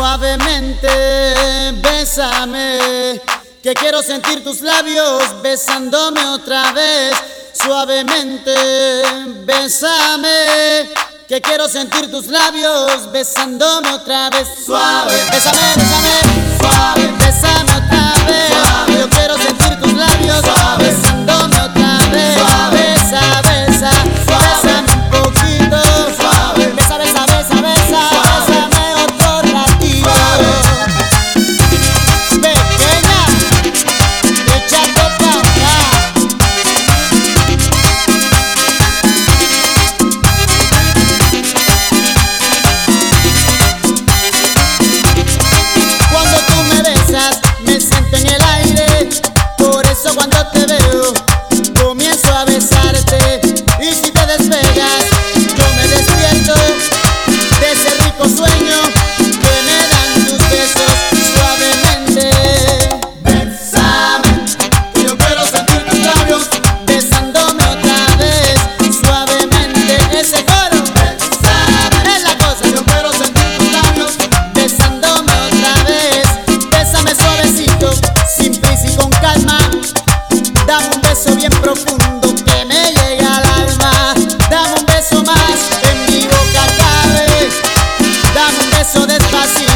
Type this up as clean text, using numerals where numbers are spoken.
Suavemente, bésame, que quiero sentir tus labios besándome otra vez. Suavemente, bésame, que quiero sentir tus labios besándome otra vez. Suave, bésame, bésame, suave, bésame otra vez. Suave, yo quiero sentir tus labios suave, besándome otra vez. Suave, besa, besa, bésame un poquito. Suave, besa, besa, besa, besa, bésame otro ratito. Pequeña, echando pa' acá. Cuando tú me besas, me siento en el aire. Por eso cuando te veo, comienzo a besarte. Y si te despegas, yo me despierto de ese rico sueño que me dan tus besos. Suavemente, bésame, que yo quiero sentir tus labios besándome otra vez. Suavemente, ese coro, bésame, es la cosa. Yo quiero sentir tus labios besándome otra vez. Bésame suavecito, sin prisa y con calma. Dame un beso bien profundo que me llega al alma. Dame un beso más, en mi boca cabe. Dame un beso despacito.